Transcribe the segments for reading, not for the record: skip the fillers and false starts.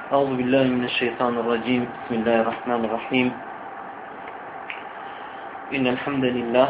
أعوذ بالله من الشيطان الرجيم بسم الله الرحمن الرحيم إن الحمد لله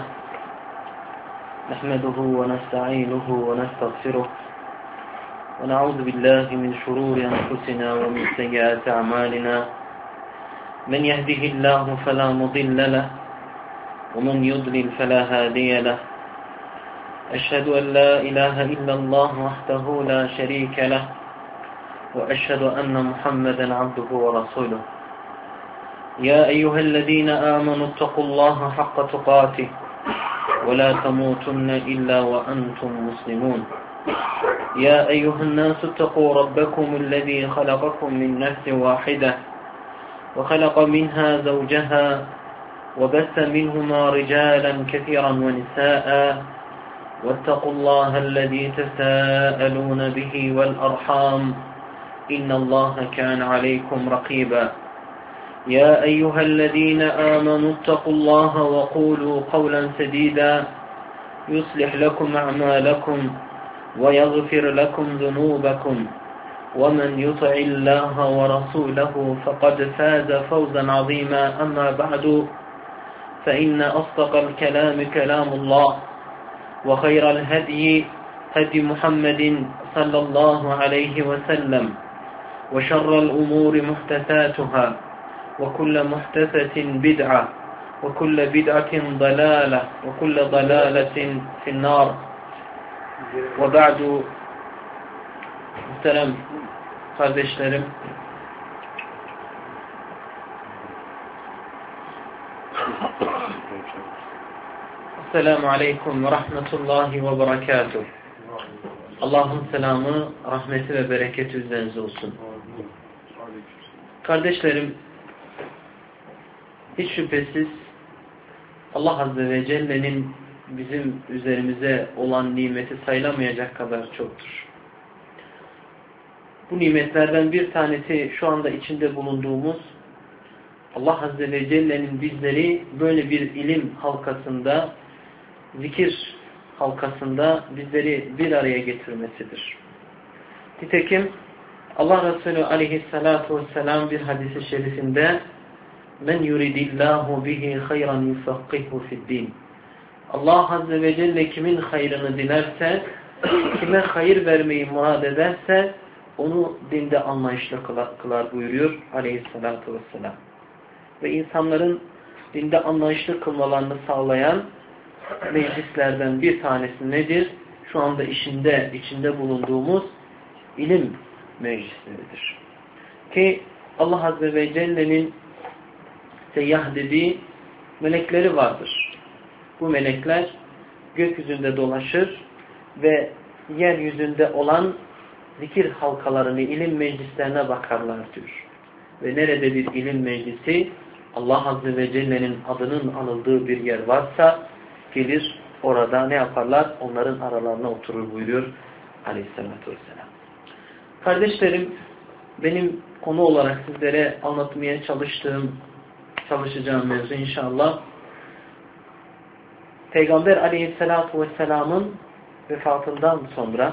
نحمده ونستعينه ونستغفره ونعوذ بالله من شرور أنفسنا ومن سيئات أعمالنا من يهده الله فلا مضل له ومن يضلل فلا هادي له أشهد أن لا إله إلا الله وحده لا شريك له وأشهد أن محمدا عبده ورسوله يا أيها الذين آمنوا اتقوا الله حق تقاته ولا تموتن إلا وأنتم مسلمون يا أيها الناس اتقوا ربكم الذي خلقكم من نفس واحدة وخلق منها زوجها وبث منهما رجالا كثيرا ونساء واتقوا الله الذي تساءلون به والأرحام إن الله كان عليكم رقيبا يا أيها الذين آمنوا اتقوا الله وقولوا قولا سديدا يصلح لكم أعمالكم ويغفر لكم ذنوبكم ومن يطع الله ورسوله فقد فاز فوزا عظيما أما بعد فإن أصدق الكلام كلام الله وخير الهدي هدي محمد صلى الله عليه وسلم وشر الأمور محدثاتها وكل محدثة بدعة وكل بدعة ضلالة وكل ضلالة في النار وبعد. Muhterem kardeşlerim, Esselamu Aleyküm ve Rahmetullahi ve Berekatuhu. Allah'ın selamı, rahmeti ve bereketi üzerinize olsun. Kardeşlerim, hiç şüphesiz Allah Azze ve Celle'nin bizim üzerimize olan nimeti sayılamayacak kadar çoktur. Bu nimetlerden bir tanesi şu anda içinde bulunduğumuz Allah Azze ve Celle'nin bizleri böyle bir ilim halkasında, zikir halkasında bizleri bir araya getirmesidir. Nitekim Allah Resulü aleyhissalatu vesselam bir hadis-i şerifinde men yuridillahu bihi hayran yufakkihu fi'd-din. Allah Azze ve Celle kimin hayrını dilerse, kime hayır vermeyi murad ederse onu dinde anlayışlı kılar buyuruyor aleyhissalatu vesselam. Ve insanların dinde anlayışlı kılmalarını sağlayan meclislerden bir tanesi nedir? Şu anda içinde bulunduğumuz ilim meclisleridir. Ki Allah Azze ve Celle'nin seyyah dediği melekleri vardır. Bu melekler gökyüzünde dolaşır ve yeryüzünde olan zikir halkalarını, ilim meclislerine bakarlar diyor. Ve nerede bir ilim meclisi Allah Azze ve Celle'nin adının anıldığı bir yer varsa gelir orada ne yaparlar? Onların aralarına oturur buyuruyor Aleyhisselatü Vesselam. Kardeşlerim, benim konu olarak sizlere anlatmaya çalışacağım mevzu inşallah Peygamber Aleyhisselatü Vesselam'ın vefatından sonra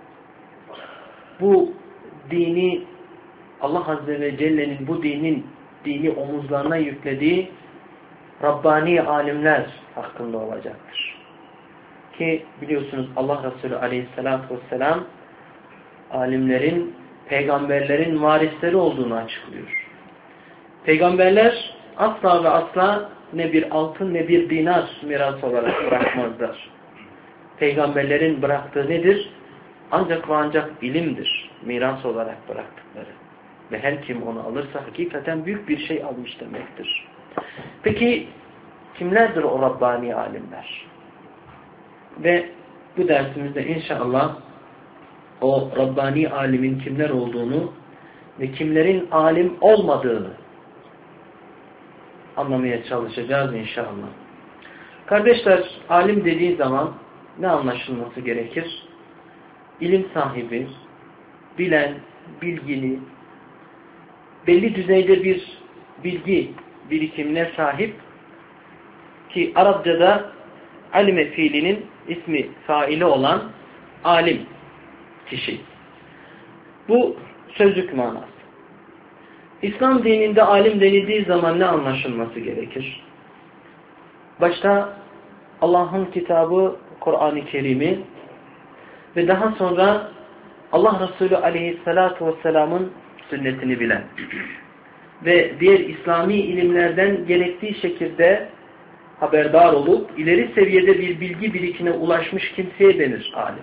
bu dini Allah Azze ve Celle'nin bu dini omuzlarına yüklediği Rabbani alimler hakkında olacaktır. Ki biliyorsunuz Allah Resulü Aleyhisselatü Vesselam alimlerin, peygamberlerin varisleri olduğunu açıklıyor. Peygamberler asla ve asla ne bir altın ne bir dinar miras olarak bırakmazlar. Peygamberlerin bıraktığı nedir? Ancak ve ancak ilimdir. Miras olarak bıraktıkları. Ve her kim onu alırsa hakikaten büyük bir şey almış demektir. Peki kimlerdir o Rabbani alimler? Ve bu dersimizde inşallah o Rabbani alimin kimler olduğunu ve kimlerin alim olmadığını anlamaya çalışacağız inşallah. Kardeşler, alim dediği zaman ne anlaşılması gerekir? İlim sahibi, bilen, bilgili, belli düzeyde bir bilgi birikimine sahip ki Arapçada alime fiilinin ismi faili olan alim kişi. Bu sözlük manası. İslam dininde alim denildiği zaman ne anlaşılması gerekir? Başta Allah'ın kitabı Kur'an-ı Kerim'i ve daha sonra Allah Resulü Aleyhisselatü Vesselam'ın sünnetini bilen ve diğer İslami ilimlerden gerektiği şekilde haberdar olup ileri seviyede bir bilgi birikine ulaşmış kimseye denir alim.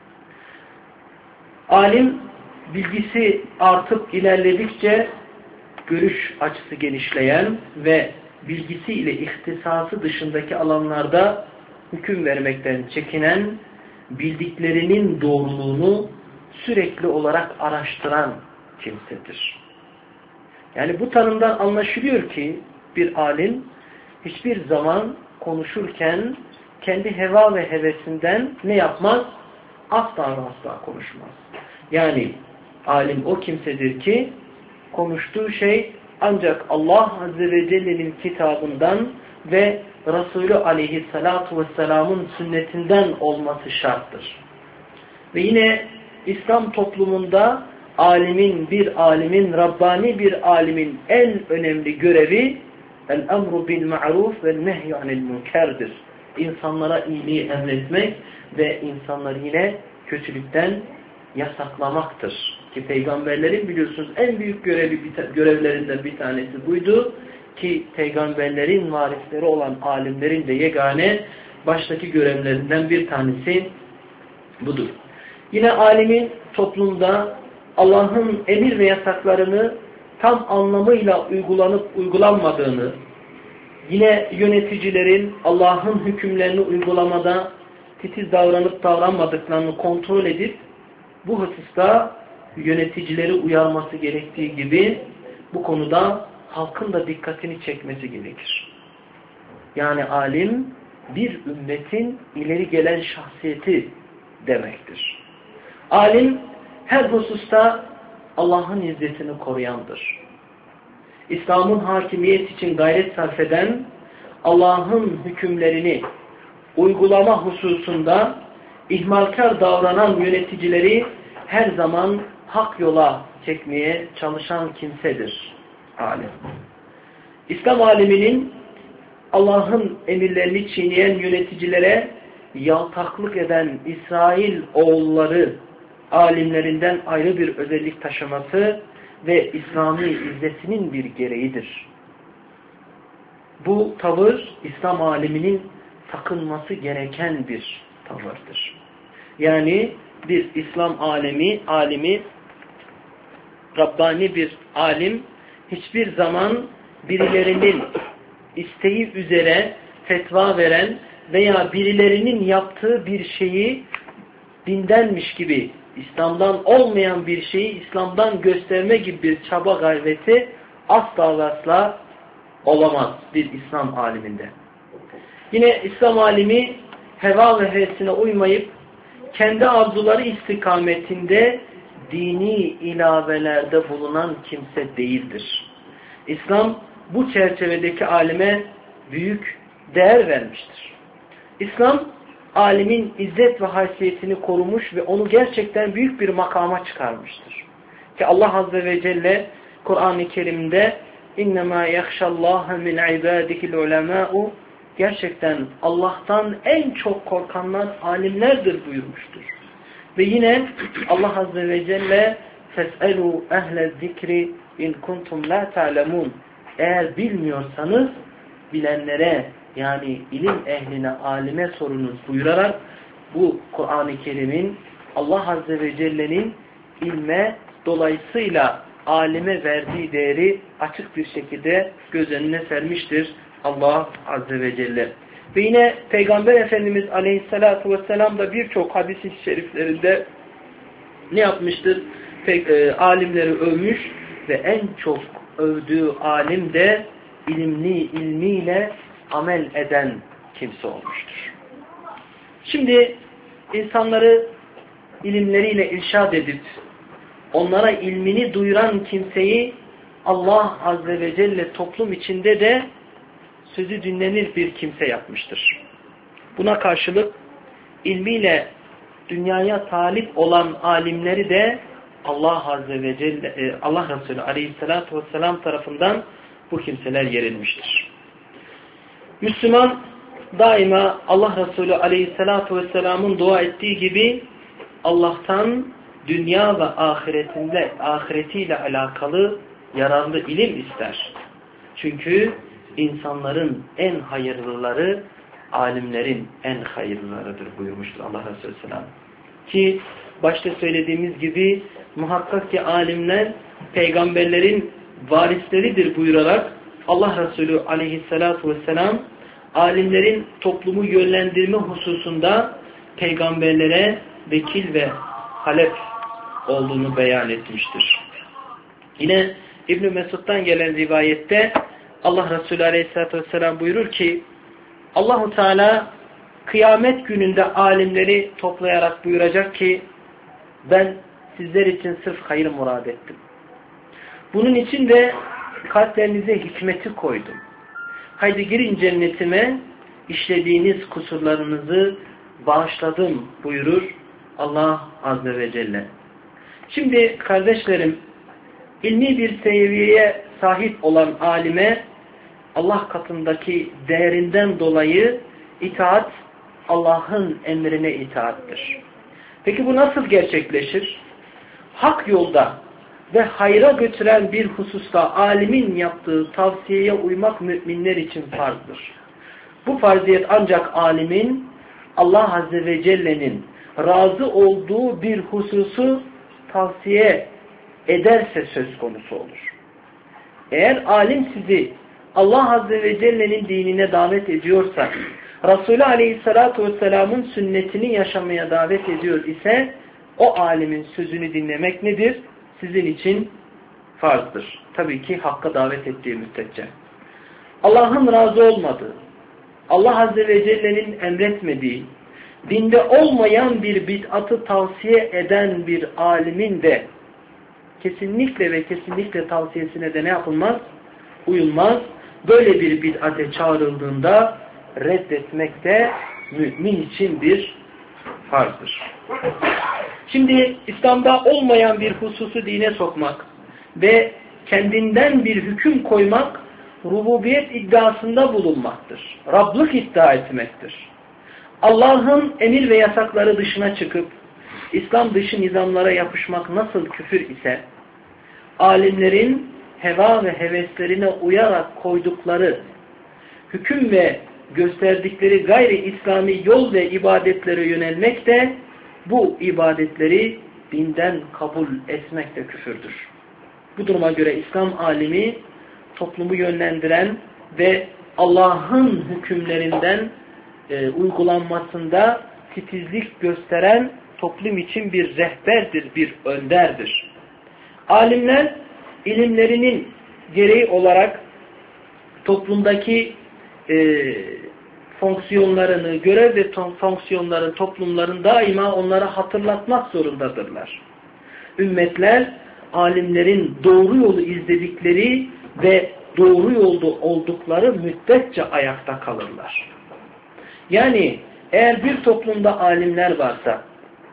Alim bilgisi artıp ilerledikçe görüş açısı genişleyen ve bilgisiyle ihtisası dışındaki alanlarda hüküm vermekten çekinen, bildiklerinin doğruluğunu sürekli olarak araştıran kimsedir. Yani bu tanımdan anlaşılıyor ki bir alim hiçbir zaman konuşurken kendi heva ve hevesinden ne yapmaz? Asla ve asla konuşmaz. Yani alim o kimsedir ki konuştuğu şey ancak Allah Azze ve Celle'nin kitabından ve Resulü Aleyhisselatü Vesselam'ın sünnetinden olması şarttır. Ve yine İslam toplumunda bir alimin, Rabbani bir alimin en önemli görevi el-emru bil-ma'ruf ve nehy anil münkerdir. İnsanlara iyiliği emretmek ve insanları yine kötülükten yasaklamaktır. Ki peygamberlerin biliyorsunuz en büyük görevlerinden bir tanesi buydu. Ki peygamberlerin varisleri olan alimlerin de yegane baştaki görevlerinden bir tanesi budur. Yine alimin toplumda Allah'ın emir ve yasaklarını tam anlamıyla uygulanıp uygulanmadığını, yine yöneticilerin Allah'ın hükümlerini uygulamada titiz davranıp davranmadıklarını kontrol edip bu hususta yöneticileri uyarması gerektiği gibi bu konuda halkın da dikkatini çekmesi gerekir. Yani alim bir ümmetin ileri gelen şahsiyeti demektir. Alim her hususta Allah'ın izzetini koruyandır. İslam'ın hakimiyet için gayret sarf eden, Allah'ın hükümlerini uygulama hususunda ihmalkar davranan yöneticileri her zaman hak yola çekmeye çalışan kimsedir alim. İslam aliminin Allah'ın emirlerini çiğneyen yöneticilere yaltaklık eden İsrail oğulları alimlerinden ayrı bir özellik taşıması ve İslami izzetinin bir gereğidir. Bu tavır İslam aliminin takınması gereken bir tavırdır. Yani bir İslam alimi, Rabbani bir alim hiçbir zaman birilerinin isteği üzere fetva veren veya birilerinin yaptığı bir şeyi dindenmiş gibi, İslam'dan olmayan bir şeyi İslam'dan gösterme gibi bir çaba gayreti asla ve asla olamaz bir İslam aliminde. Yine İslam alimi heva ve hevesine uymayıp kendi arzuları istikametinde dini ilavelerde bulunan kimse değildir. İslam bu çerçevedeki alime büyük değer vermiştir. İslam alimin izzet ve haysiyetini korumuş ve onu gerçekten büyük bir makama çıkarmıştır. Ki Allah Azze ve Celle Kur'an-ı Kerim'de اِنَّمَا يَخْشَ اللّٰهَ مِنْ عِبَادِهِ الْعُلَمَاءُ gerçekten Allah'tan en çok korkanlar alimlerdir buyurmuştur. Ve yine Allah Azze ve Celle فَاسْأَلُوا اَهْلَ الذِّكْرِ اِنْ كُنْتُمْ لَا تَعْلَمُونَ eğer bilmiyorsanız bilenlere yani ilim ehline, alime sorunuz buyurarak bu Kur'an-ı Kerim'in Allah Azze ve Celle'nin ilme dolayısıyla alime verdiği değeri açık bir şekilde göz önüne sermiştir Allah Azze ve Celle. Ve yine Peygamber Efendimiz Aleyhisselatü Vesselam da birçok hadis-i şeriflerinde ne yapmıştır? Alimleri övmüş ve en çok övdüğü alim de ilmiyle amel eden kimse olmuştur. Şimdi insanları ilimleriyle irşad edip onlara ilmini duyuran kimseyi Allah Azze ve Celle toplum içinde de sözü dinlenir bir kimse yapmıştır. Buna karşılık ilmiyle dünyaya talip olan alimleri de Allah Azze ve Celle, Allah Resulü Aleyhisselatü Vesselam tarafından bu kimseler yerilmiştir. Müslüman daima Allah Resulü Aleyhisselatü Vesselam'ın dua ettiği gibi Allah'tan dünya ve ahiretiyle alakalı yararlı ilim ister. Çünkü insanların en hayırlıları alimlerin en hayırlılarıdır buyurmuştur Allah Resulü Selam. Ki başta söylediğimiz gibi muhakkak ki alimler peygamberlerin varisleridir buyurarak Allah Resulü Aleyhisselatü Vesselam alimlerin toplumu yönlendirme hususunda peygamberlere vekil ve halef olduğunu beyan etmiştir. Yine İbn-i Mesud'dan gelen rivayette Allah Resulü Aleyhisselatü Vesselam buyurur ki Allahu Teala kıyamet gününde alimleri toplayarak buyuracak ki ben sizler için sırf hayır murad ettim. Bunun için de kalplerinize hikmeti koydum. Haydi girin cennetime, işlediğiniz kusurlarınızı bağışladım buyurur Allah Azze ve Celle. Şimdi kardeşlerim, ilmi bir seviyeye sahip olan alime Allah katındaki değerinden dolayı itaat Allah'ın emrine itaattir. Peki bu nasıl gerçekleşir? Hak yolda ve hayra götüren bir hususta alimin yaptığı tavsiyeye uymak müminler için farzdır. Bu farziyet ancak alimin Allah Azze ve Celle'nin razı olduğu bir hususu tavsiye ederse söz konusu olur. Eğer alim sizi Allah Azze ve Celle'nin dinine davet ediyorsa, Resulü Aleyhisselatü Vesselam'ın sünnetini yaşamaya davet ediyor ise, o alimin sözünü dinlemek nedir? Sizin için farzdır. Tabii ki hakka davet ettiği müddetçe. Allah'ın razı olmadığı, Allah Azze ve Celle'nin emretmediği, dinde olmayan bir bid'atı tavsiye eden bir alimin de kesinlikle ve kesinlikle tavsiyesine de ne yapılmaz? Uyulmaz. Böyle bir bid'ate çağrıldığında reddetmek de mümin için bir farzdır. Şimdi İslam'da olmayan bir hususu dine sokmak ve kendinden bir hüküm koymak rububiyet iddiasında bulunmaktır. Rablık iddia etmektir. Allah'ın emir ve yasakları dışına çıkıp İslam dışı nizamlara yapışmak nasıl küfür ise, alimlerin heva ve heveslerine uyarak koydukları hüküm ve gösterdikleri gayri İslami yol ve ibadetlere yönelmek de bu ibadetleri dinden kabul etmek de küfürdür. Bu duruma göre İslam alimi toplumu yönlendiren ve Allah'ın hükümlerinden uygulanmasında titizlik gösteren toplum için bir rehberdir, bir önderdir. Alimler ilimlerinin gereği olarak toplumdaki fonksiyonlarını, görev ve fonksiyonları toplumların daima onlara hatırlatmak zorundadırlar. Ümmetler alimlerin doğru yolu izledikleri ve doğru yolda oldukları müddetçe ayakta kalırlar. Yani eğer bir toplumda alimler varsa,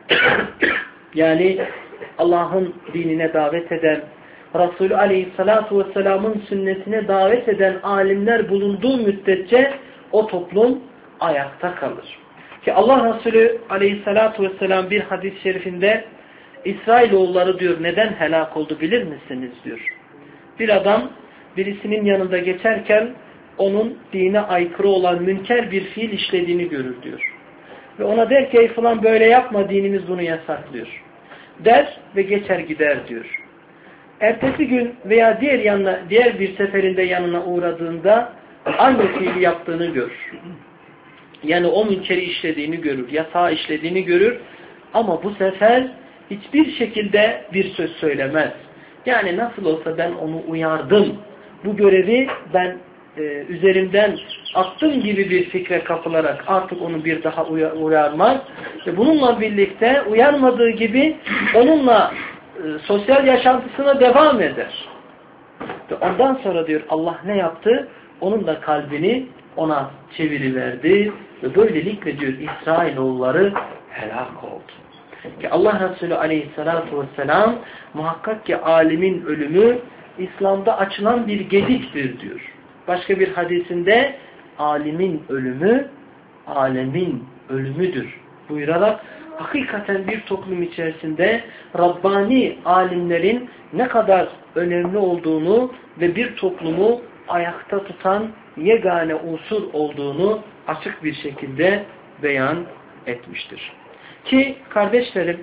yani Allah'ın dinine davet eden, Resulü Aleyhisselatü Vesselam'ın sünnetine davet eden alimler bulunduğu müddetçe o toplum ayakta kalır. Ki Allah Resulü Aleyhisselatü Vesselam bir hadis-i şerifinde İsrailoğulları diyor neden helak oldu bilir misiniz diyor. Bir adam birisinin yanında geçerken onun dine aykırı olan münker bir fiil işlediğini görür diyor. Ve ona der ki ey falan böyle yapma, dinimiz bunu yasaklıyor. Der ve geçer gider diyor. Ertesi gün veya diğer bir seferinde yanına uğradığında aynı fiili yaptığını görür. Yani o münkeri işlediğini görür, yasağı işlediğini görür ama bu sefer hiçbir şekilde bir söz söylemez. Yani nasıl olsa ben onu uyardım. Bu görevi ben üzerimden attım gibi bir fikre kapılarak artık onu bir daha uyarmaz. Ve bununla birlikte uyarmadığı gibi onunla sosyal yaşantısına devam eder. Ve ondan sonra diyor Allah ne yaptı? Onun da kalbini ona çeviriverdi. Ve böylelikle diyor İsrailoğulları helak oldu. Ki Allah Resulü aleyhissalatu vesselam muhakkak ki alimin ölümü İslam'da açılan bir gediktir diyor. Başka bir hadisinde alimin ölümü alemin ölümüdür buyurarak hakikaten bir toplum içerisinde Rabbani alimlerin ne kadar önemli olduğunu ve bir toplumu ayakta tutan yegane unsur olduğunu açık bir şekilde beyan etmiştir. Ki kardeşlerim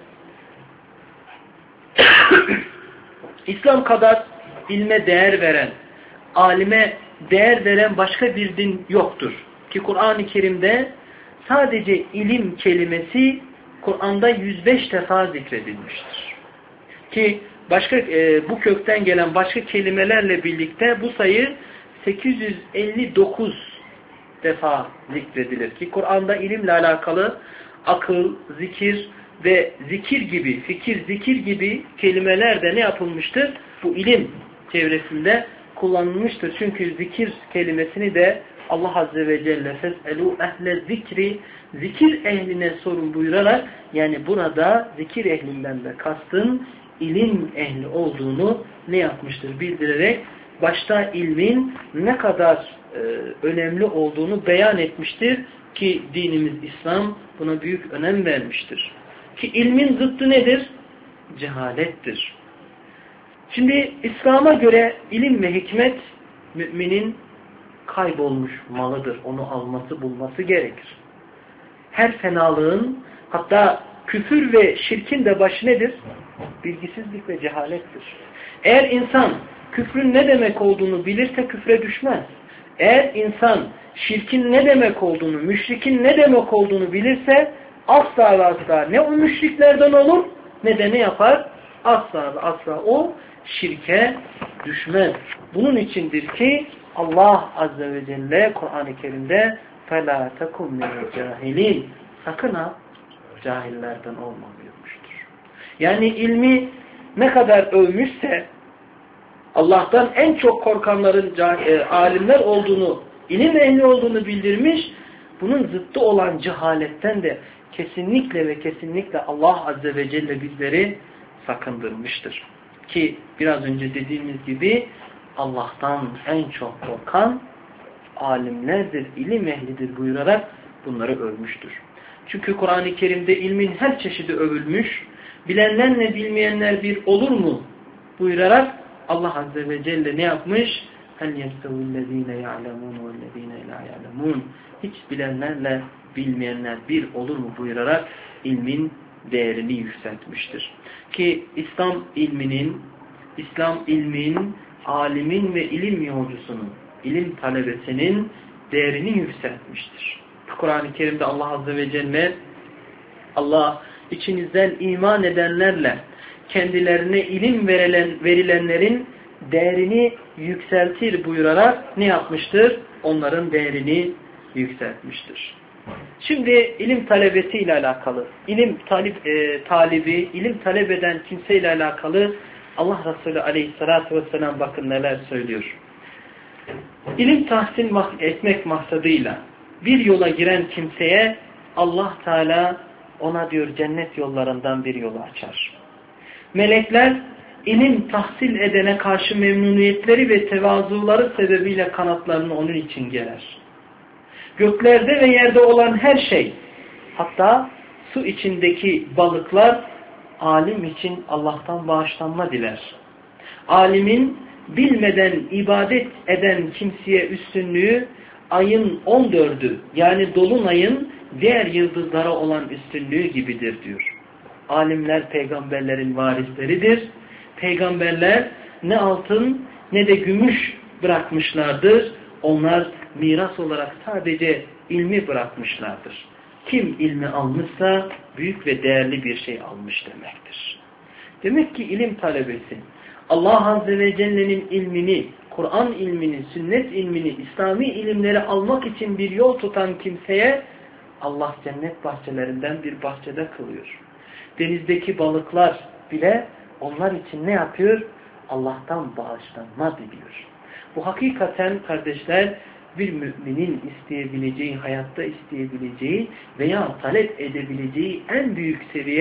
İslam kadar ilme değer veren, alime değer veren başka bir din yoktur. Ki Kur'an-ı Kerim'de sadece ilim kelimesi Kur'an'da 105 defa zikredilmiştir. Ki başka bu kökten gelen başka kelimelerle birlikte bu sayı 859 defa zikredilir. Ki Kur'an'da ilimle alakalı akıl, zikir ve zikir gibi, fikir, zikir gibi kelimeler de ne yapılmıştır? Bu ilim çevresinde kullanılmıştır. Çünkü zikir kelimesini de Allah Azze ve Celle fes'elû ehle zikri, zikir ehline sorun buyurarak, yani burada zikir ehlinden de kastın ilim ehli olduğunu ne yapmıştır? Bildirerek başta ilmin ne kadar önemli olduğunu beyan etmiştir ki dinimiz İslam buna büyük önem vermiştir. Ki ilmin zıttı nedir? Cehalettir. Şimdi İslam'a göre ilim ve hikmet müminin kaybolmuş malıdır. Onu alması, bulması gerekir. Her fenalığın, hatta küfür ve şirkin de başı nedir? Bilgisizlik ve cehalettir. Eğer insan küfrün ne demek olduğunu bilirse küfre düşmez. Eğer insan şirkin ne demek olduğunu, müşrikin ne demek olduğunu bilirse asla ve asla ne o müşriklerden olur ne de ne yapar? Asla ve asla o şirke düşmez. Bunun içindir ki Allah Azze ve Celle Kur'an-ı Kerim'de فَلَا تَكُمْ مِنَ الْجَاهِلِينَ sakın ha cahillerden olma buyurmuştur. Yani ilmi ne kadar övmüşse Allah'tan en çok korkanların alimler olduğunu, ilim ehli olduğunu bildirmiş, bunun zıttı olan cehaletten de kesinlikle ve kesinlikle Allah Azze ve Celle bizleri sakındırmıştır. Ki biraz önce dediğimiz gibi Allah'tan en çok korkan alimlerdir, ilim ehlidir buyurarak bunları övmüştür. Çünkü Kur'an-ı Kerim'de ilmin her çeşidi övülmüş, bilenlerle bilmeyenler bir olur mu buyurarak Allah Azze ve Celle ne yapmış? هَلْ يَسْتَوِ الَّذ۪ينَ يَعْلَمُونَ وَالَّذ۪ينَ لَا يَعْلَمُونَ hiç bilenlerle bilmeyenler bir olur mu buyurarak ilmin değerini yükseltmiştir. Ki İslam ilmin, alimin ve ilim yolcusunun, ilim talebesinin değerini yükseltmiştir. Kur'an-ı Kerim'de Allah Azze ve Celle Allah içinizden iman edenlerle kendilerine ilim verilenlerin değerini yükseltir buyurarak ne yapmıştır? Onların değerini yükseltmiştir. Şimdi ilim talebesiyle alakalı, ilim talibi, ilim talep eden kimseyle alakalı Allah Resulü Aleyhisselatü Vesselam bakın neler söylüyor. İlim tahsil etmek maksadıyla bir yola giren kimseye Allah Teala ona diyor cennet yollarından bir yolu açar. Melekler ilim tahsil edene karşı memnuniyetleri ve tevazuları sebebiyle kanatlarını onun için gerer. Göklerde ve yerde olan her şey, hatta su içindeki balıklar alim için Allah'tan bağışlanma diler. Alimin bilmeden ibadet eden kimseye üstünlüğü ayın 14'ü yani dolunayın diğer yıldızlara olan üstünlüğü gibidir diyor. Alimler peygamberlerin varisleridir. Peygamberler ne altın ne de gümüş bırakmışlardır. Onlar miras olarak sadece ilmi bırakmışlardır. Kim ilmi almışsa büyük ve değerli bir şey almış demektir. Demek ki ilim talebesi Allah Azze ve Celle'nin ilmini, Kur'an ilmini, sünnet ilmini, İslami ilimleri almak için bir yol tutan kimseye Allah cennet bahçelerinden bir bahçede kılıyor. Denizdeki balıklar bile onlar için ne yapıyor? Allah'tan bağışlanma diliyor. Bu hakikaten kardeşler bir müminin isteyebileceği, hayatta isteyebileceği veya talep edebileceği en büyük seviye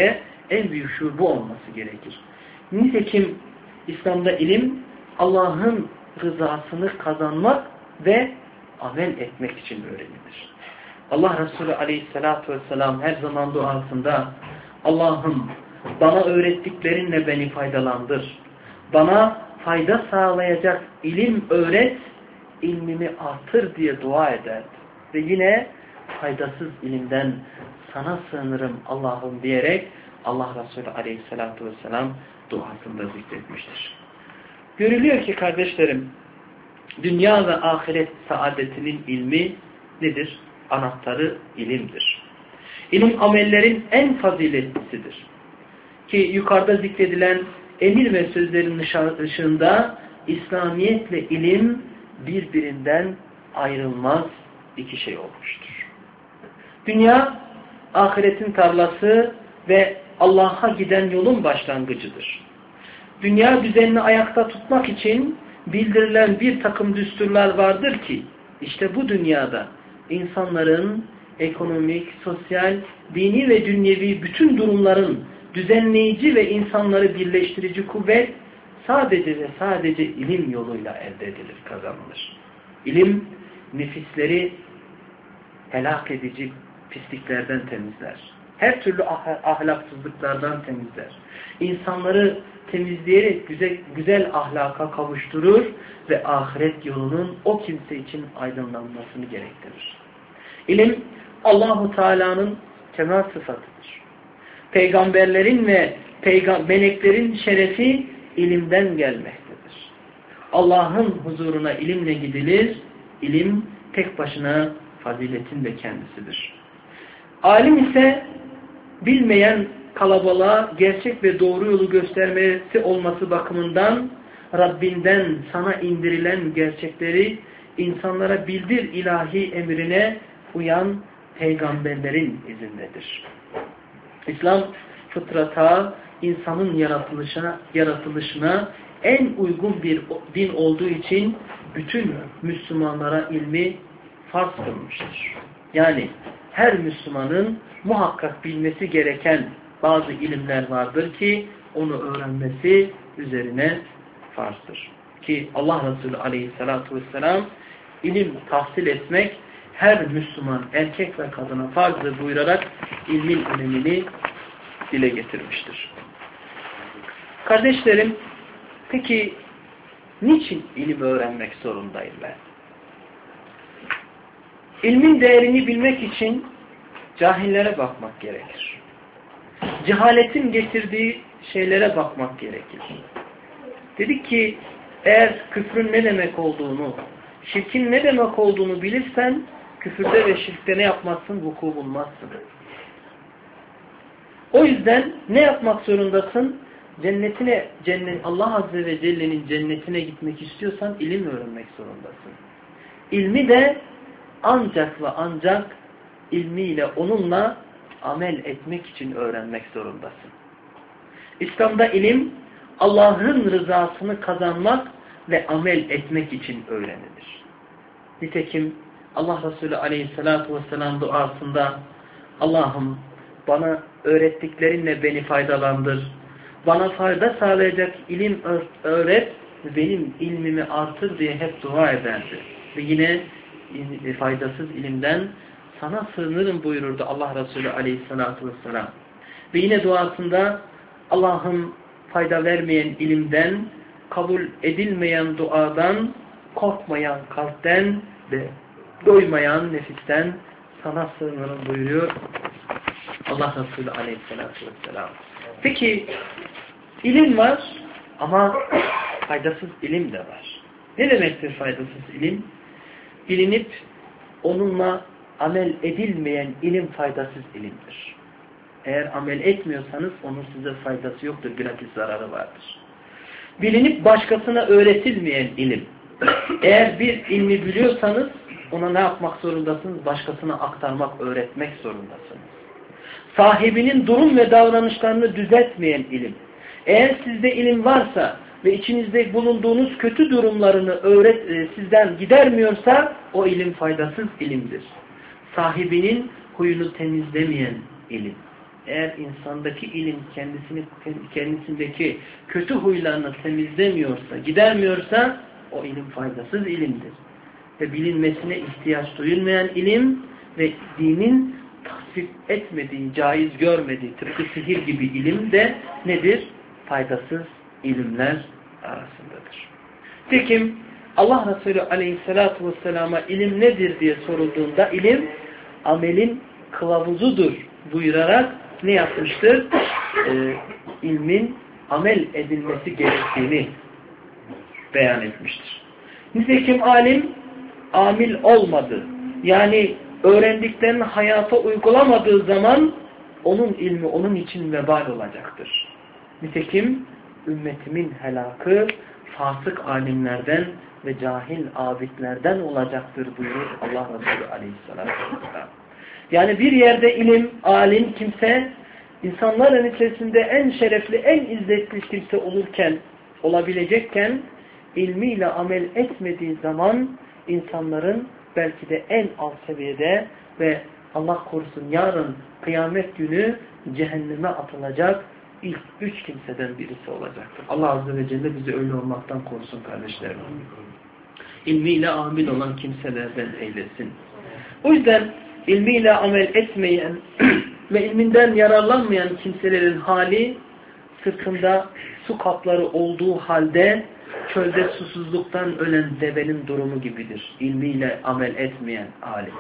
en büyük şuur bu olması gerekir. Nitekim İslam'da ilim Allah'ın rızasını kazanmak ve amel etmek için öğrenilir. Allah Resulü Aleyhisselatü Vesselam her zaman duasında Allah'ım bana öğrettiklerinle beni faydalandır. Bana fayda sağlayacak ilim öğret, ilmimi artır diye dua ederdi. Ve yine faydasız ilimden sana sığınırım Allah'ım diyerek Allah Resulü Aleyhisselatü Vesselam duasında zikretmiştir. Görülüyor ki kardeşlerim, dünya ve ahiret saadetinin ilmi nedir? Anahtarı ilimdir. İlim amellerin en faziletlisidir. Ki yukarıda zikredilen emir ve sözlerin ışığında İslamiyetle ilim birbirinden ayrılmaz iki şey olmuştur. Dünya ahiretin tarlası ve Allah'a giden yolun başlangıcıdır. Dünya düzenini ayakta tutmak için bildirilen bir takım düsturlar vardır ki işte bu dünyada insanların ekonomik, sosyal, dini ve dünyevi bütün durumların düzenleyici ve insanları birleştirici kuvvet sadece ve sadece ilim yoluyla elde edilir, kazanılır. İlim nefisleri helak edici pisliklerden temizler. Her türlü ahlaksızlıklardan temizler. İnsanları temizleyerek güzel ahlaka kavuşturur ve ahiret yolunun o kimse için aydınlanmasını gerektirir. İlim Allahu Teala'nın kemal sıfatıdır. Peygamberlerin ve meleklerin şerefi ilimden gelmektedir. Allah'ın huzuruna ilimle gidilir. İlim tek başına faziletin de kendisidir. Alim ise bilmeyen kalabalığa gerçek ve doğru yolu göstermesi olması bakımından Rabbinden sana indirilen gerçekleri insanlara bildir ilahi emrine uyan peygamberlerin izindedir. İslam fıtrata, insanın yaratılışına en uygun bir din olduğu için bütün Müslümanlara ilmi farz kılmıştır. Yani her Müslümanın muhakkak bilmesi gereken bazı ilimler vardır ki onu öğrenmesi üzerine farzdır. Ki Allah Resulü Aleyhisselatü Vesselam ilim tahsil etmek her Müslüman erkek ve kadına farzdır buyurarak ilmin önemini dile getirmiştir. Kardeşlerim, peki niçin ilim öğrenmek zorundayım ben? İlmin değerini bilmek için cahillere bakmak gerekir. Cehaletin getirdiği şeylere bakmak gerekir. Dedik ki eğer küfrün ne demek olduğunu, şirkin ne demek olduğunu bilirsen küfürde ve şirkte ne yapmazsın? Vuku bulmazsın. O yüzden ne yapmak zorundasın? Allah Azze ve Celle'nin cennetine gitmek istiyorsan ilim öğrenmek zorundasın. İlmi de ancak ve ancak ilmiyle, onunla amel etmek için öğrenmek zorundasın. İslam'da ilim Allah'ın rızasını kazanmak ve amel etmek için öğrenilir. Nitekim Allah Resulü Aleyhisselatü Vesselam duasında Allah'ım bana öğrettiklerinle beni faydalandır. Bana fayda sağlayacak ilim öğret ve benim ilmimi artır diye hep dua ederdi. Ve yine faydasız ilimden sana sığınırım buyururdu Allah Resulü Aleyhisselatü Vesselam. Ve yine duasında Allah'ım fayda vermeyen ilimden, kabul edilmeyen duadan, korkmayan kalpten ve doymayan nefisten sana sığınırım buyuruyor Allah Resulü Aleyhisselatü Vesselam. Peki ilim var ama faydasız ilim de var. Ne demektir faydasız ilim? Bilinip onunla amel edilmeyen ilim faydasız ilimdir. Eğer amel etmiyorsanız onun size faydası yoktur, gratis zararı vardır. Bilinip başkasına öğretilmeyen ilim. Eğer bir ilmi biliyorsanız ona ne yapmak zorundasınız? Başkasına aktarmak, öğretmek zorundasınız. Sahibinin durum ve davranışlarını düzeltmeyen ilim. Eğer sizde ilim varsa ve içinizde bulunduğunuz kötü durumlarını sizden gidermiyorsa o ilim faydasız ilimdir. Sahibinin huyunu temizlemeyen ilim. eğer insandaki ilim kendisindeki kötü huylarını temizlemiyorsa, gidermiyorsa o ilim faydasız ilimdir. Ve bilinmesine ihtiyaç duyulmayan ilim ve dinin tasvip etmediği, caiz görmediği tıpkı sihir gibi ilim de nedir? Faydasız ilimler arasındadır. Tekim Allah Resulü Aleyhisselatü Vesselam'a ilim nedir diye sorulduğunda ilim amelin kılavuzudur buyurarak ne yapmıştır? İlmin amel edilmesi gerektiğini beyan etmiştir. Nitekim alim amil olmadı. Yani öğrendiklerini hayata uygulamadığı zaman onun ilmi onun için vebal olacaktır. Nitekim ümmetimin helakı fasık alimlerden ve cahil abidlerden olacaktır buyurur Allah Resulü Aleyhisselatü Vesselam. Yani bir yerde ilim, alim kimse insanların içerisinde en şerefli, en izzetli kimse olabilecekken ilmiyle amel etmediği zaman insanların belki de en alt seviyede ve Allah korusun yarın kıyamet günü cehenneme atılacak ilk 3 kimseden birisi olacaktır. Allah Azze ve Celle bizi öyle olmaktan korusun kardeşlerim. İlmiyle amil olan kimselerden eylesin. O yüzden ilmiyle amel etmeyen ve ilminden yararlanmayan kimselerin hali sırtında su kapları olduğu halde çölde susuzluktan ölen devenin durumu gibidir. İlmiyle amel etmeyen alim.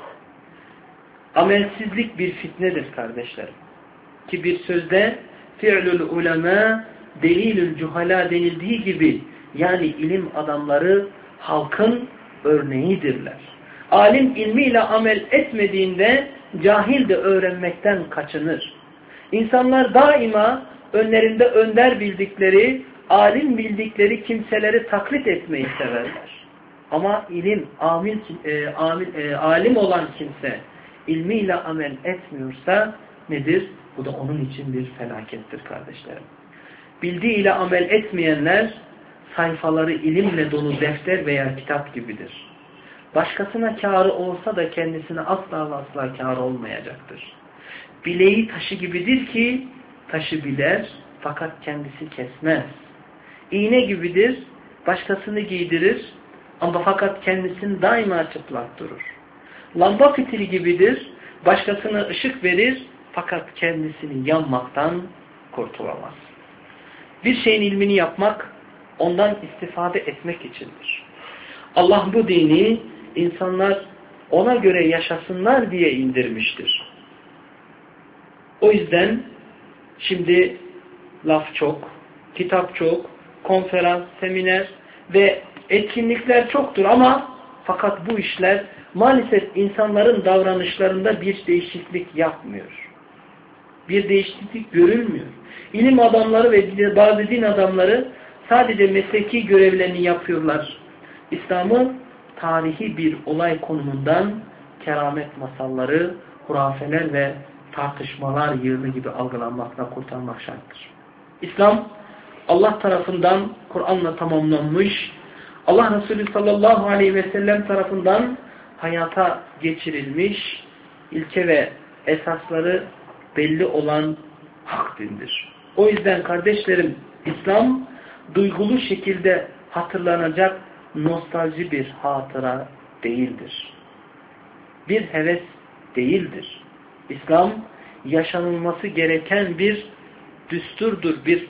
Amelsizlik bir fitnedir kardeşlerim. Ki bir sözde fi'lül ulema delilül cuhala denildiği gibi yani ilim adamları halkın örneğidirler. Alim ilmiyle amel etmediğinde cahil de öğrenmekten kaçınır. İnsanlar daima önlerinde önder bildikleri, alim bildikleri kimseleri taklit etmeyi severler. Ama alim olan kimse ilmiyle amel etmiyorsa nedir? Bu da onun için bir felakettir kardeşlerim. Bildiğiyle amel etmeyenler sayfaları ilimle dolu defter veya kitap gibidir. Başkasına kârı olsa da kendisine asla ve asla kârı olmayacaktır. Bileği taşı gibidir ki taşı biler fakat kendisi kesmez. İğne gibidir, başkasını giydirir ama fakat kendisini daima çıplak durur. Lamba fitili gibidir, başkasına ışık verir fakat kendisini yanmaktan kurtulamaz. Bir şeyin ilmini yapmak, ondan istifade etmek içindir. Allah bu dini insanlar ona göre yaşasınlar diye indirmiştir. O yüzden şimdi laf çok, kitap çok, konferans, seminer ve etkinlikler çoktur ama fakat bu işler maalesef insanların davranışlarında bir değişiklik yapmıyor. Bir değişiklik görülmüyor. İlim adamları ve bazı din adamları sadece mesleki görevlerini yapıyorlar. İslam'ı tarihi bir olay konumundan keramet masalları, hurafeler ve tartışmalar yığını gibi algılanmakla kurtarmak şarttır. İslam Allah tarafından Kur'an'la tamamlanmış, Allah Resulü sallallahu aleyhi ve sellem tarafından hayata geçirilmiş ilke ve esasları belli olan hak dindir. O yüzden kardeşlerim İslam duygulu şekilde hatırlanacak nostalji bir hatıra değildir. Bir heves değildir. İslam yaşanılması gereken bir düsturdur, bir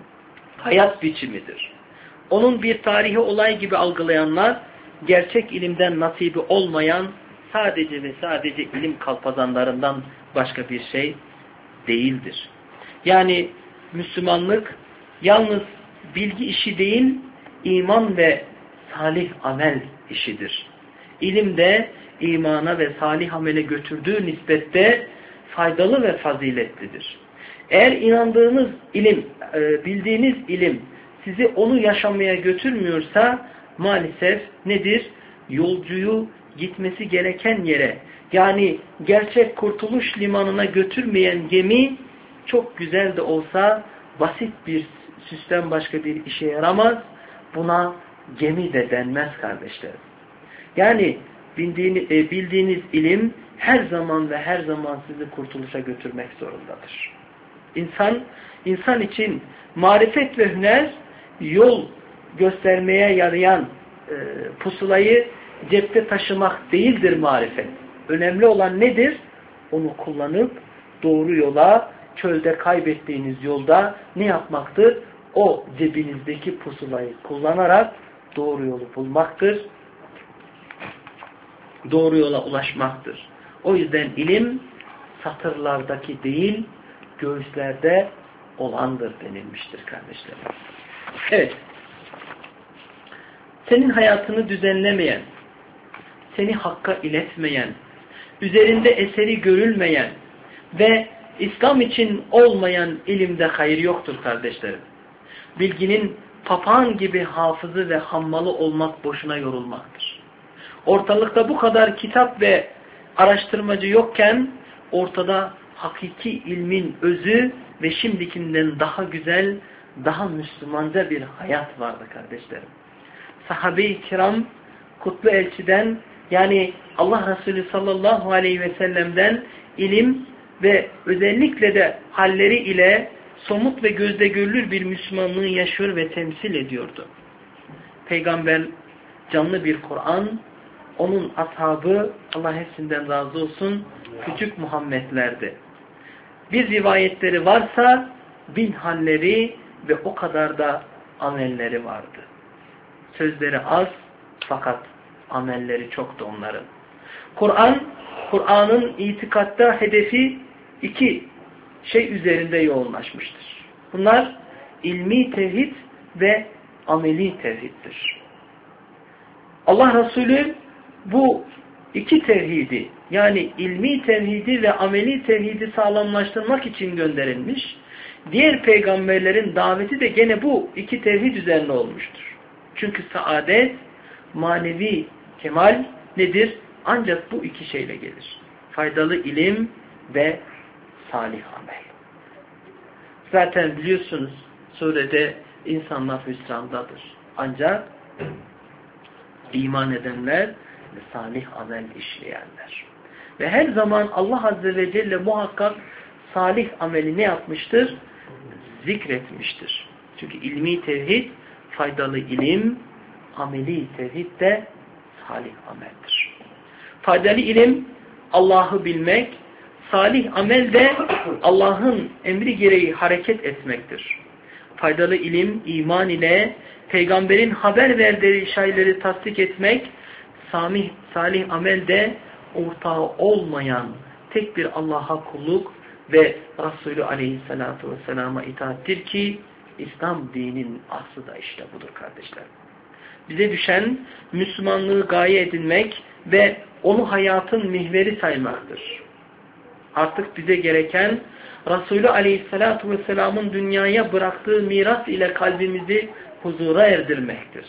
hayat biçimidir. Onun bir tarihi olay gibi algılayanlar gerçek ilimden nasibi olmayan sadece ve sadece ilim kalpazanlarından başka bir şey değildir. Yani Müslümanlık yalnız bilgi işi değil, iman ve salih amel işidir. İlim de imana ve salih amele götürdüğü nispette faydalı ve faziletlidir. Eğer inandığınız ilim, bildiğiniz ilim sizi onu yaşamaya götürmüyorsa maalesef nedir? Yolcuyu gitmesi gereken yere yani gerçek kurtuluş limanına götürmeyen gemi çok güzel de olsa basit bir süsten başka bir işe yaramaz. Buna gemi de denmez kardeşlerim. Yani bildiğiniz ilim her zaman ve her zaman sizi kurtuluşa götürmek zorundadır. İnsan için marifet ve hüner yol göstermeye yarayan pusulayı cepte taşımak değildir marifet. Önemli olan nedir? Onu kullanıp doğru yola, çölde kaybettiğiniz yolda ne yapmaktır? O cebinizdeki pusulayı kullanarak doğru yolu bulmaktır. Doğru yola ulaşmaktır. O yüzden ilim satırlardaki değil, göğüslerde olandır denilmiştir kardeşlerim. Evet. Senin hayatını düzenlemeyen, seni hakka iletmeyen, üzerinde eseri görülmeyen ve İslam için olmayan ilimde hayır yoktur kardeşlerim. Bilginin papağan gibi hafızı ve hammalı olmak boşuna yorulmaktır. Ortalıkta bu kadar kitap ve araştırmacı yokken ortada hakiki ilmin özü ve şimdikinden daha güzel, daha Müslümanca bir hayat vardı kardeşlerim. Sahabe-i kiram kutlu elçiden yani Allah Resulü sallallahu aleyhi ve sellem'den ilim ve özellikle de halleri ile somut ve gözde görülür bir Müslümanlığı yaşıyor ve temsil ediyordu. Peygamber canlı bir Kur'an, onun ashabı Allah hepsinden razı olsun küçük Muhammedlerdi. Bir rivayetleri varsa 1000 halleri ve o kadar da amelleri vardı. Sözleri az fakat amelleri çoktu onların. Kur'an'ın itikatta hedefi 2 şey üzerinde yoğunlaşmıştır. Bunlar ilmi tevhid ve ameli tevhiddir. Allah Resulü bu 2 tevhidi yani ilmi tevhidi ve ameli tevhidi sağlamlaştırmak için gönderilmiş. Diğer peygamberlerin daveti de gene bu 2 tevhid üzerine olmuştur. Çünkü saadet, manevi kemal nedir? Ancak bu 2 şeyle gelir. Faydalı ilim ve salih amel. Zaten biliyorsunuz surede insanlar hüsrandadır. Ancak iman edenler ve salih amel işleyenler. Ve her zaman Allah Azze ve Celle muhakkak salih ameli ne yapmıştır? Zikretmiştir. Çünkü ilmi tevhid, faydalı ilim, ameli tevhid de salih ameldir. Faydalı ilim Allah'ı bilmek, salih amel de Allah'ın emri gereği hareket etmektir. Faydalı ilim, iman ile peygamberin haber verdiği şeyleri tasdik etmek, salih amel de ortağı olmayan tek bir Allah'a kulluk ve Resulü Aleyhisselatü Vesselam'a itaattir ki İslam dininin aslı da işte budur kardeşler. Bize düşen Müslümanlığı gaye edinmek ve onu hayatın mihveri saymaktır. Artık bize gereken Resulü Aleyhisselatü Vesselam'ın dünyaya bıraktığı miras ile kalbimizi huzura erdirmektir.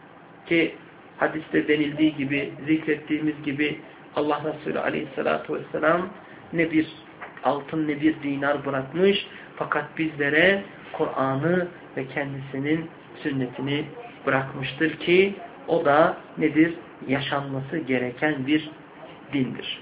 Ki hadiste denildiği gibi, zikrettiğimiz gibi Allah Resulü Aleyhisselatü Vesselam ne bir altın ne bir dinar bırakmış fakat bizlere Kur'an'ı ve kendisinin sünnetini bırakmıştır ki o da nedir? Yaşanması gereken bir dindir.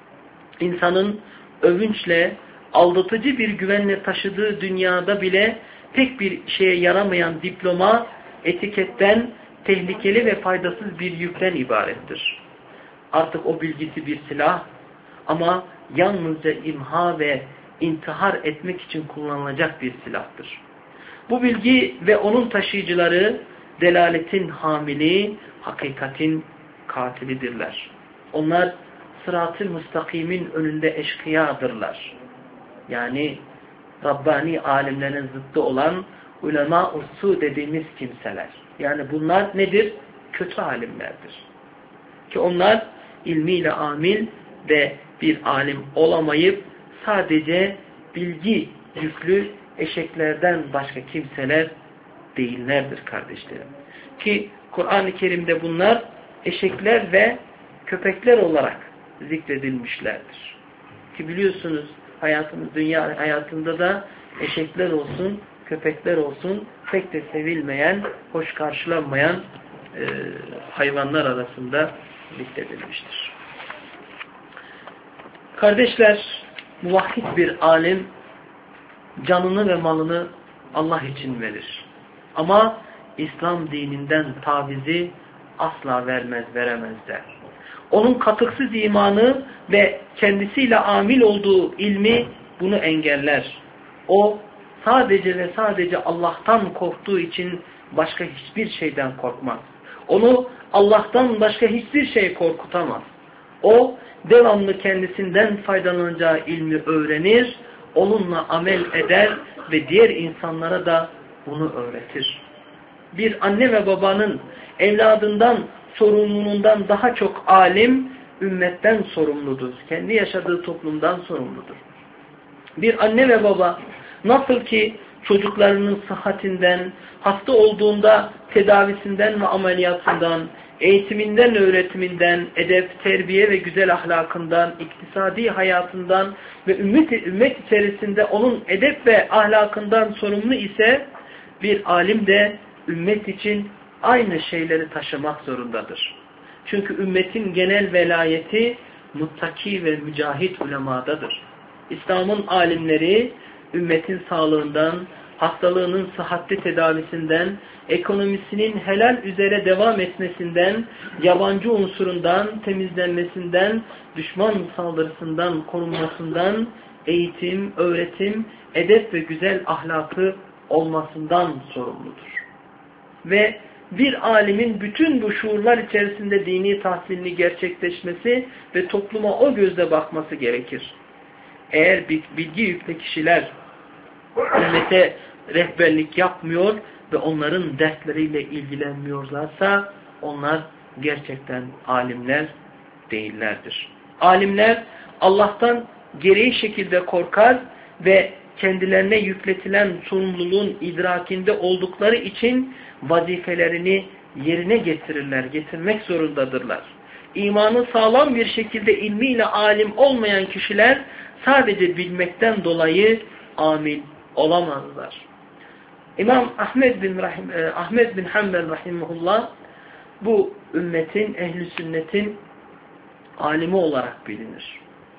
İnsanın övünçle, aldatıcı bir güvenle taşıdığı dünyada bile pek bir şeye yaramayan diploma, etiketten, tehlikeli ve faydasız bir yükten ibarettir. Artık o bilgisi bir silah ama yalnızca imha ve intihar etmek için kullanılacak bir silahtır. Bu bilgi ve onun taşıyıcıları delaletin hamili, hakikatin katilidirler. Onlar sırat-ı müstakimin önünde eşkıyadırlar. Yani Rabbani alimlerin zıttı olan ulema-u su dediğimiz kimseler. Yani bunlar nedir? Kötü alimlerdir. Ki onlar ilmiyle amil ve bir alim olamayıp sadece bilgi yüklü eşeklerden başka kimseler değillerdir kardeşlerim. Ki Kur'an-ı Kerim'de bunlar eşekler ve köpekler olarak zikredilmişlerdir. Ki biliyorsunuz dünya hayatında da eşekler olsun, köpekler olsun pek de sevilmeyen, hoş karşılanmayan hayvanlar arasında zikredilmiştir. Kardeşler, muvahhid bir alim canını ve malını Allah için verir. Ama İslam dininden tavizi asla veremezler. Onun katıksız imanı ve kendisiyle amil olduğu ilmi bunu engeller. O sadece ve sadece Allah'tan korktuğu için başka hiçbir şeyden korkmaz. Onu Allah'tan başka hiçbir şey korkutamaz. O devamlı kendisinden faydalanacağı ilmi öğrenir, onunla amel eder ve diğer insanlara da bunu öğretir. Bir anne ve babanın evladından sorumluluğundan daha çok alim ümmetten sorumludur. Kendi yaşadığı toplumdan sorumludur. Bir anne ve baba nasıl ki çocuklarının sıhhatinden, hasta olduğunda tedavisinden ve ameliyatından, eğitiminden, öğretiminden, edep, terbiye ve güzel ahlakından, iktisadi hayatından ve ümmet içerisinde onun edep ve ahlakından sorumlu ise bir alim de ümmet için aynı şeyleri taşımak zorundadır. Çünkü ümmetin genel velayeti muttaki ve mücahit ulemadadır. İslam'ın alimleri ümmetin sağlığından, hastalığının sıhhatli tedavisinden, ekonomisinin helal üzere devam etmesinden, yabancı unsurundan temizlenmesinden, düşman saldırısından korunmasından, eğitim, öğretim, edep ve güzel ahlakı olmasından sorumludur. Ve bir alimin bütün bu şuurlar içerisinde dini tahsilini gerçekleşmesi ve topluma o gözle bakması gerekir. Eğer bilgi yüklü kişiler ümmete rehberlik yapmıyor ve onların dertleriyle ilgilenmiyorlarsa onlar gerçekten alimler değillerdir. Alimler Allah'tan gereği şekilde korkar ve kendilerine yükletilen sorumluluğun idrakinde oldukları için vazifelerini yerine getirmek zorundadırlar. İmanı sağlam bir şekilde ilmiyle alim olmayan kişiler sadece bilmekten dolayı amil olamazlar. İmam Ahmed bin Hanbel rahimahullah bu ümmetin, ehli sünnetin alimi olarak bilinir.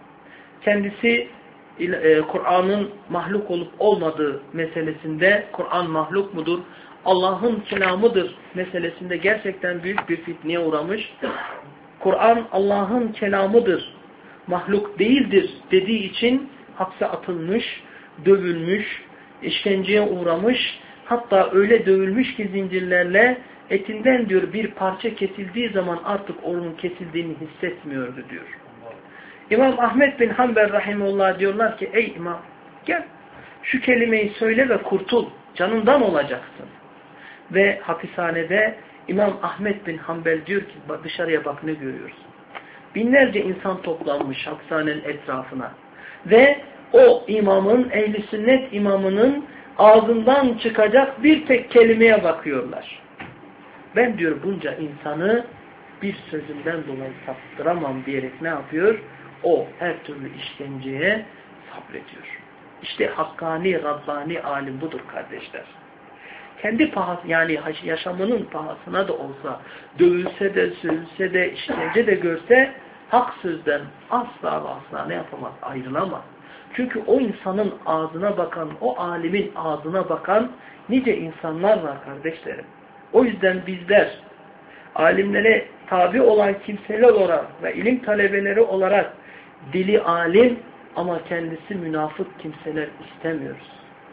Kendisi Kur'an'ın mahluk olup olmadığı meselesinde, Kur'an mahluk mudur, Allah'ın kelamıdır meselesinde gerçekten büyük bir fitneye uğramış. Kur'an Allah'ın kelamıdır, mahluk değildir dediği için hapse atılmış, dövülmüş, işkenceye uğramış, hatta öyle dövülmüş ki zincirlerle etinden diyor bir parça kesildiği zaman artık onun kesildiğini hissetmiyordu diyor. İmam Ahmed bin Hanbel rahimullah diyorlar ki ey imam gel şu kelimeyi söyle ve kurtul, canından olacaksın. Ve hapishanede İmam Ahmed bin Hanbel diyor ki dışarıya bak ne görüyorsun. Binlerce insan toplanmış hapishanenin etrafına. Ve o imamın, ehli sünnet imamının ağzından çıkacak bir tek kelimeye bakıyorlar. Ben diyor bunca insanı bir sözünden dolayı saptıramam diyerek ne yapıyor? O her türlü işkenceye sabrediyor. İşte hakkani, Rabbani alim budur kardeşler. Kendi pahası yani yaşamının pahasına da olsa dövülse de, sövülse de, işkence de görse hak sözden asla ve asla ne yapamaz? Ayrılamaz. Çünkü o insanın ağzına bakan, o alimin ağzına bakan nice insanlar var kardeşlerim. O yüzden bizler alimlere tabi olan kimseler olarak ve ilim talebeleri olarak dili alim ama kendisi münafık kimseler istemiyoruz.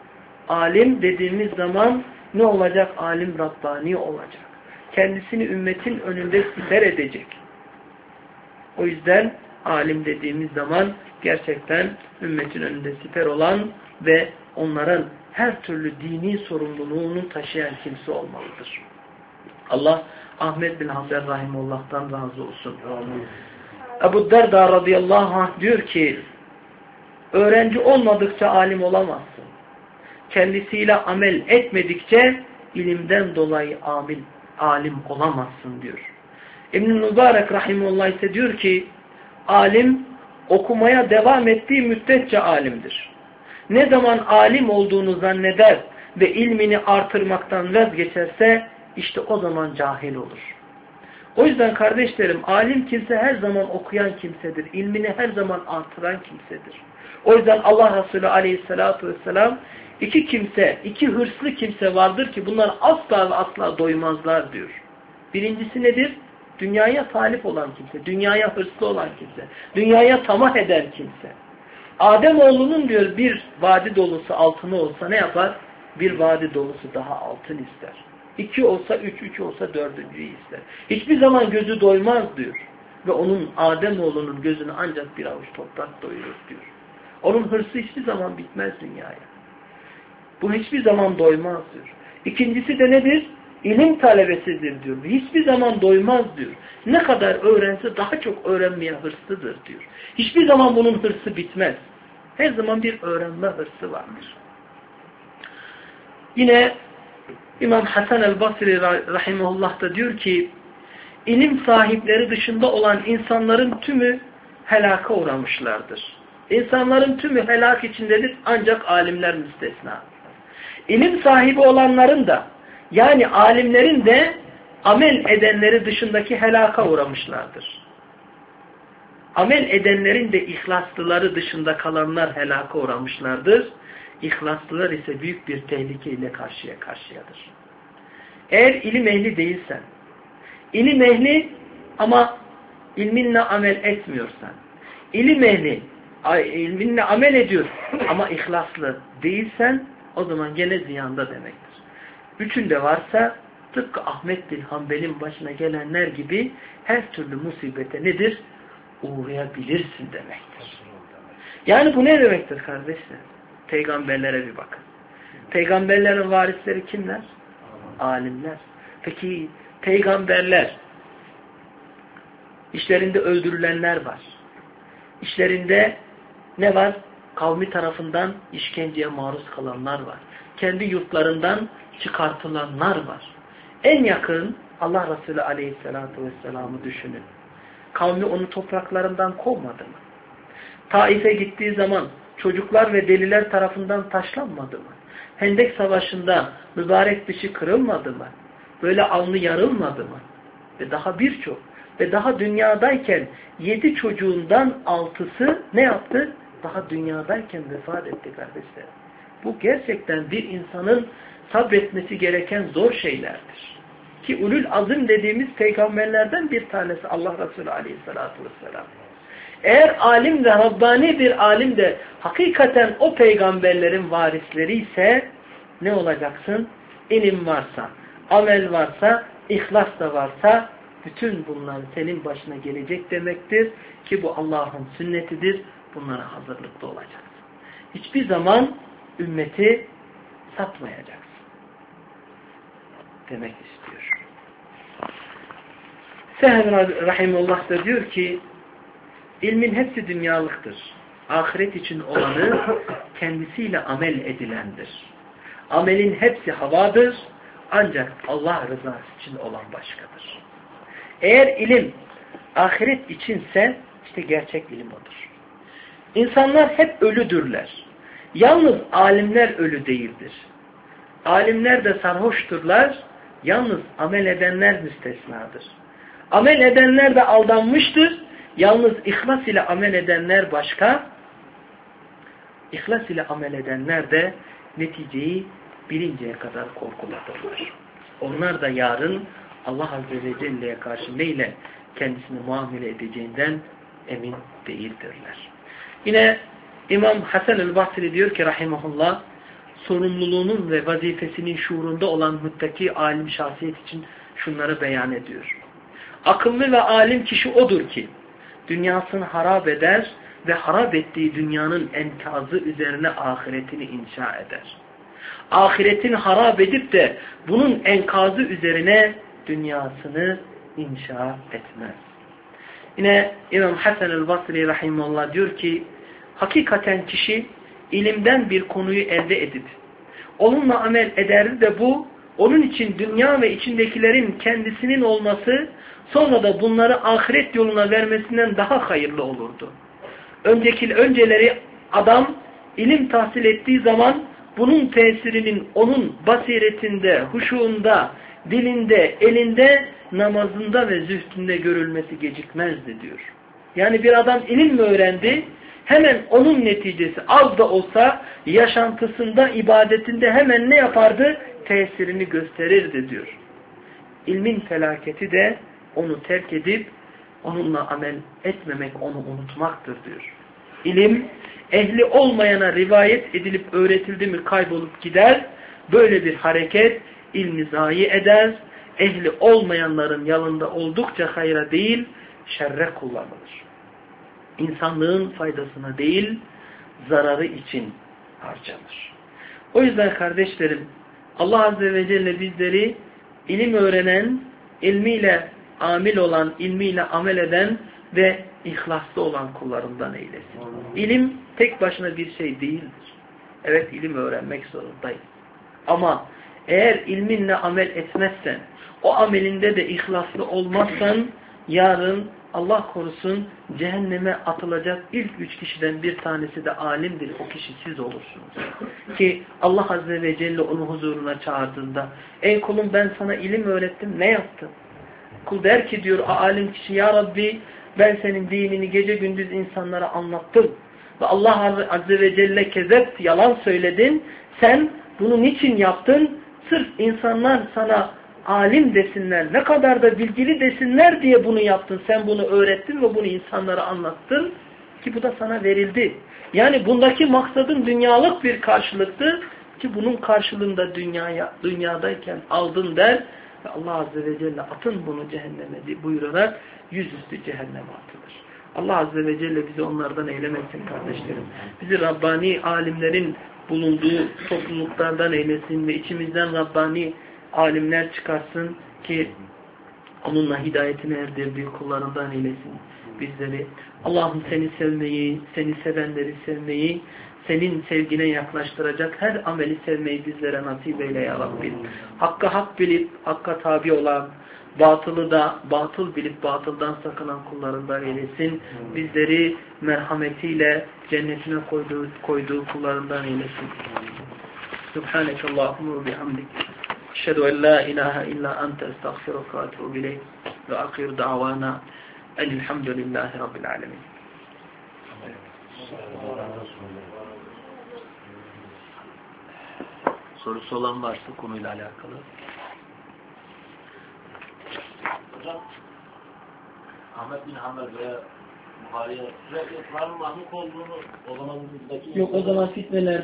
Alim dediğimiz zaman ne olacak? Alim Rabbani olacak. Kendisini ümmetin önünde siper edecek. O yüzden alim dediğimiz zaman gerçekten ümmetin önünde siper olan ve onların her türlü dini sorumluluğunu taşıyan kimse olmalıdır. Allah Ahmed bin Hanbel rahimullah'tan razı olsun. Ebu Derda radıyallahu anh diyor ki öğrenci olmadıkça alim olamazsın. Kendisiyle amel etmedikçe ilimden dolayı alim olamazsın diyor. İbn-i Mübarek rahimullah ise diyor ki alim okumaya devam ettiği müddetçe alimdir. Ne zaman alim olduğunu zanneder ve ilmini artırmaktan vazgeçerse işte o zaman cahil olur. O yüzden kardeşlerim, alim kimse her zaman okuyan kimsedir. İlmini her zaman artıran kimsedir. O yüzden Allah Resulü aleyhissalatu vesselam iki hırslı kimse vardır ki bunlar asla ve asla doymazlar diyor. Birincisi nedir? Dünyaya talip olan kimse, dünyaya hırslı olan kimse, dünyaya tamah eden kimse. Ademoğlunun diyor bir vadi dolusu altını olsa ne yapar? Bir vadi dolusu daha altın ister. 2 olsa 3, 3 olsa 4.'yü ister. Hiçbir zaman gözü doymaz diyor. Ve onun Ademoğlunun gözünü ancak bir avuç toprak doyurur diyor. Onun hırsı hiçbir zaman bitmez dünyaya. Bu hiçbir zaman doymaz diyor. İkincisi de nedir? İlim talebesidir diyor. Hiçbir zaman doymaz diyor. Ne kadar öğrense daha çok öğrenmeye hırslıdır diyor. Hiçbir zaman bunun hırsı bitmez. Her zaman bir öğrenme hırsı vardır. Yine İmam Hasan el-Basri rahimahullah da diyor ki ilim sahipleri dışında olan insanların tümü helaka uğramışlardır. İnsanların tümü helak içindedir ancak alimler müstesna. İlim sahibi olanların da yani alimlerin de amel edenleri dışındaki helaka uğramışlardır. Amel edenlerin de ihlaslıları dışında kalanlar helaka uğramışlardır. İhlaslılar ise büyük bir tehlikeyle karşıya karşıyadır. Eğer ilim ehli değilsen, ilim ehli ama ilminle amel etmiyorsan, ilim ehli ilminle amel ediyor ama ihlaslı değilsen o zaman gene ziyanda demektir. Üçünde varsa tıpkı Ahmet bin Hanbel'in başına gelenler gibi her türlü musibete nedir? Uğrayabilirsin demektir. Yani bu ne demektir kardeşler? Peygamberlere bir bakın. Peygamberlerin varisleri kimler? Alimler. Peki peygamberler işlerinde öldürülenler var. İşlerinde ne var? Kavmi tarafından işkenceye maruz kalanlar var. Kendi yurtlarından çıkartılanlar var. En yakın Allah Resulü Aleyhisselatü Vesselam'ı düşünün. Kavmi onu topraklarından kovmadı mı? Taif'e gittiği zaman çocuklar ve deliler tarafından taşlanmadı mı? Hendek Savaşı'nda mübarek dişi kırılmadı mı? Böyle alnı yarılmadı mı? Ve daha birçok. Ve daha dünyadayken 7 çocuğundan 6'sı ne yaptı? Daha dünyadayken vefat etti kardeşler. Bu gerçekten bir insanın sabretmesi gereken zor şeylerdir. Ki ulul azim dediğimiz peygamberlerden bir tanesi Allah Resulü Aleyhisselatü Vesselam. Eğer alim de Rabbani bir alim de hakikaten o peygamberlerin varisleri ise ne olacaksın? İlim varsa, amel varsa, ihlas da varsa bütün bunlar senin başına gelecek demektir ki bu Allah'ın sünnetidir. Bunlara hazırlıklı olacaksın. Hiçbir zaman ümmeti satmayacaksın. Demek istiyor. Seher rahimullah da diyor ki ilmin hepsi dünyalıktır. Ahiret için olanı kendisiyle amel edilendir. Amelin hepsi havadır. Ancak Allah rızası için olan başkadır. Eğer ilim ahiret içinse işte gerçek ilim odur. İnsanlar hep ölüdürler. Yalnız alimler ölü değildir. Alimler de sarhoşturlar. Yalnız amel edenler müstesnadır. Amel edenler de aldanmıştır. Yalnız ihlas ile amel edenler başka. İhlas ile amel edenler de neticeyi bilinceye kadar korkuladırlar. Onlar da yarın Allah Azze ve Celle'ye karşı neyle kendisini muamele edeceğinden emin değildirler. Yine İmam Hasan el-Basri diyor ki rahimahullah sorumluluğunun ve vazifesinin şuurunda olan muttaki alim şahsiyet için şunları beyan ediyor. Akıllı ve alim kişi odur ki dünyasını harap eder ve harap ettiği dünyanın enkazı üzerine ahiretini inşa eder. Ahiretini harap edip de bunun enkazı üzerine dünyasını inşa etmez. Yine İmam Hasan el-Basri rahimahullah diyor ki hakikaten kişi ilimden bir konuyu elde edip onunla amel ederdi de bu onun için dünya ve içindekilerin kendisinin olması sonra da bunları ahiret yoluna vermesinden daha hayırlı olurdu. Önceleri adam ilim tahsil ettiği zaman bunun tesirinin onun basiretinde, huşuğunda, dilinde, elinde, namazında ve zühdünde görülmesi gecikmezdi diyor. Yani bir adam ilim mi öğrendi? Hemen onun neticesi az da olsa yaşantısında, ibadetinde hemen ne yapardı? Tesirini gösterirdi diyor. İlmin felaketi de onu terk edip onunla amel etmemek, onu unutmaktır diyor. İlim ehli olmayana rivayet edilip öğretildi mi kaybolup gider. Böyle bir hareket ilmi zayi eder. Ehli olmayanların yanında oldukça hayra değil, şerre kullanılır. İnsanlığın faydasına değil, zararı için harcanır. O yüzden kardeşlerim, Allah Azze ve Celle bizleri ilim öğrenen, ilmiyle amil olan, ilmiyle amel eden ve ihlaslı olan kullarından eylesin. İlim tek başına bir şey değildir. Evet, ilim öğrenmek zorundayız. Ama eğer ilminle amel etmezsen, o amelinde de ihlaslı olmazsan, yarın Allah korusun cehenneme atılacak ilk 3 kişiden bir tanesi de alimdir. O kişi siz olursunuz. Ki Allah Azze ve Celle onu huzuruna çağırdığında, ey kulum ben sana ilim öğrettim, ne yaptın? Kul der ki diyor alim kişi, ya Rabbi ben senin dinini gece gündüz insanlara anlattım. Ve Allah Azze ve Celle kezep, yalan söyledin. Sen bunu niçin yaptın? Sırf insanlar sana alim desinler, ne kadar da bilgili desinler diye bunu yaptın. Sen bunu öğrettin ve bunu insanlara anlattın ki bu da sana verildi. Yani bundaki maksadın dünyalık bir karşılıktı ki bunun karşılığında dünyadayken aldın der ve Allah Azze ve Celle atın bunu cehenneme buyurarak yüzüstü cehenneme atılır. Allah Azze ve Celle bizi onlardan eylemesin kardeşlerim. Bizi Rabbani alimlerin bulunduğu topluluklardan eylesin ve içimizden Rabbani alimler çıkarsın ki onunla hidayetine erdirdiği kullarından eylesin bizleri. Allah'ım seni sevmeyi, seni sevenleri sevmeyi, senin sevgine yaklaştıracak her ameli sevmeyi bizlere nasip eyle ya Rabbi. Hakka hak bilip hakka tabi olan, batılı da batıl bilip batıldan sakınan kullarından eylesin. Bizleri merhametiyle cennetine koyduğu kullarından eylesin. Subhanekallahumma ve bihamdik. أشهد أن لا إله إلا أنت أستغفرك وأتوب إليك وآخر دعوانا أن الحمد لله رب العالمين. Sorusu olan varsa konuyla alakalı. Hocam, Ahmet bin Hanbel veya Buhari'ye sürekli Kur'an'ın mahluk olduğunu o zaman buradaki... Yok, o zaman fitneler